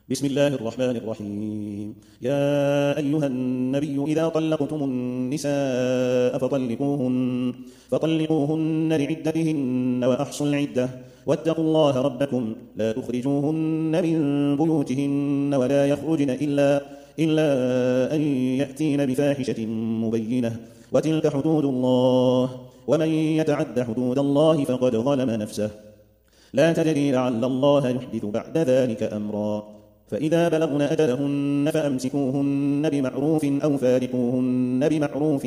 بسم الله الرحمن الرحيم. يا أيها النبي إذا طلقتم النساء فطلقوهن لعدتهن وأحصوا العدة واتقوا الله ربكم لا تخرجوهن من بيوتهن ولا يخرجن إلا أن يأتين بفاحشة مبينة وتلك حدود الله ومن يتعد حدود الله فقد ظلم نفسه لا تدري لعل الله يحدث بعد ذلك أمرا. فإذا بلغن أجلهن فأمسكوهن بمعروف أو فارقوهن بمعروف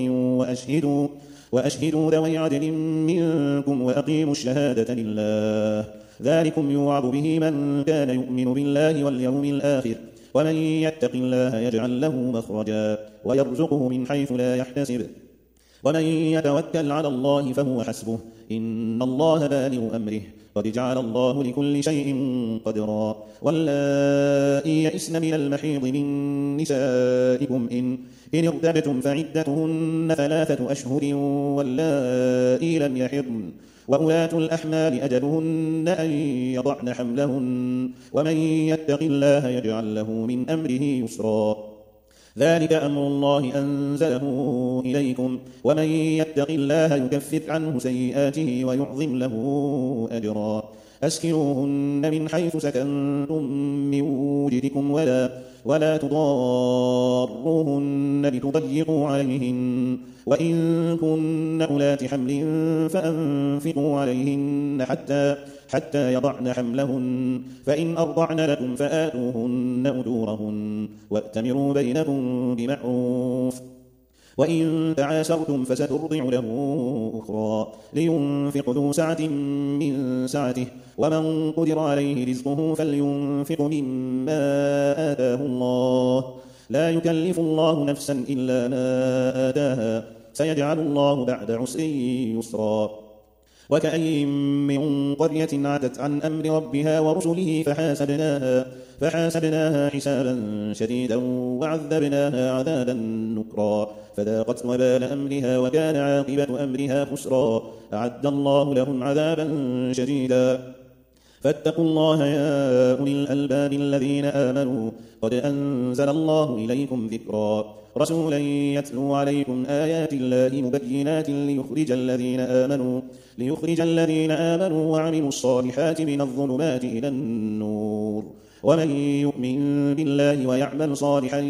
وأشهدوا ذوي عدل منكم وأقيموا الشهادة لله ذلكم يوعظ به من كان يؤمن بالله واليوم الآخر ومن يتق الله يجعل له مخرجا ويرزقه من حيث لا يحتسب ومن يتوكل على الله فهو حسبه إن الله بالغ أمره قد جعل الله لكل شيء قدرا. واللائي يئسن من المحيض من نسائكم إن ارتبتم فعدتهن 3 أشهر واللائي لم يحضن وأولاة الأحمال أجلهن أن يضعن حملهن ومن يتق الله يجعل له من أمره يسرا ذلك أمر الله أنزله إليكم ومن يتق الله يكفر عنه سيئاته ويعظم له أجرا. أسكنوهن من حيث سكنتم من وجدكم ولا تضاروهن لتضيقوا عليهن وإن كن أولات حمل فأنفقوا عليهن حتى يضعن حملهن فإن أرضعن لكم فآتوهن أجورهن وأتمروا بينكم بمعروف وإن تعاسرتم فسترضع له أخرى لينفق ذو سعة من سعته ومن قدر عليه رزقه فلينفق مما آتاه الله لا يكلف الله نفسا إلا ما آتاها سيجعل الله بعد عسر يسرا. وكأين من قرية عتت عن أمر ربها ورسله فحاسبناها حسابا شديدا وعذبناها عذابا نكرا فذاقت وبال أمرها وكان عاقبة أمرها خسرا أعد الله لهم عذابا شديدا. فاتقوا الله يا أولي الألباب الذين آمنوا قد أنزل الله إليكم ذكرا رسولا يتلو عليكم آيات الله مبينات ليخرج الذين آمنوا وعملوا الصالحات من الظلمات إلى النور ومن يؤمن بالله ويعمل صالحا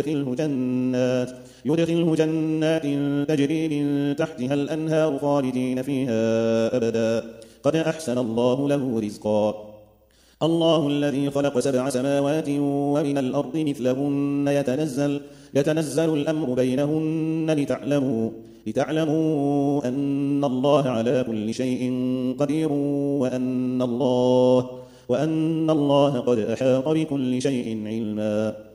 يدخله جنات تجري من تحتها الأنهار خالدين فيها أبدا قد أحسن الله له رزقا. الله الذي خلق 7 سماوات ومن الأرض مثلهن يتنزل الأمر بينهن لتعلموا أن الله على كل شيء قدير وأن الله قد أحاط بكل شيء علما.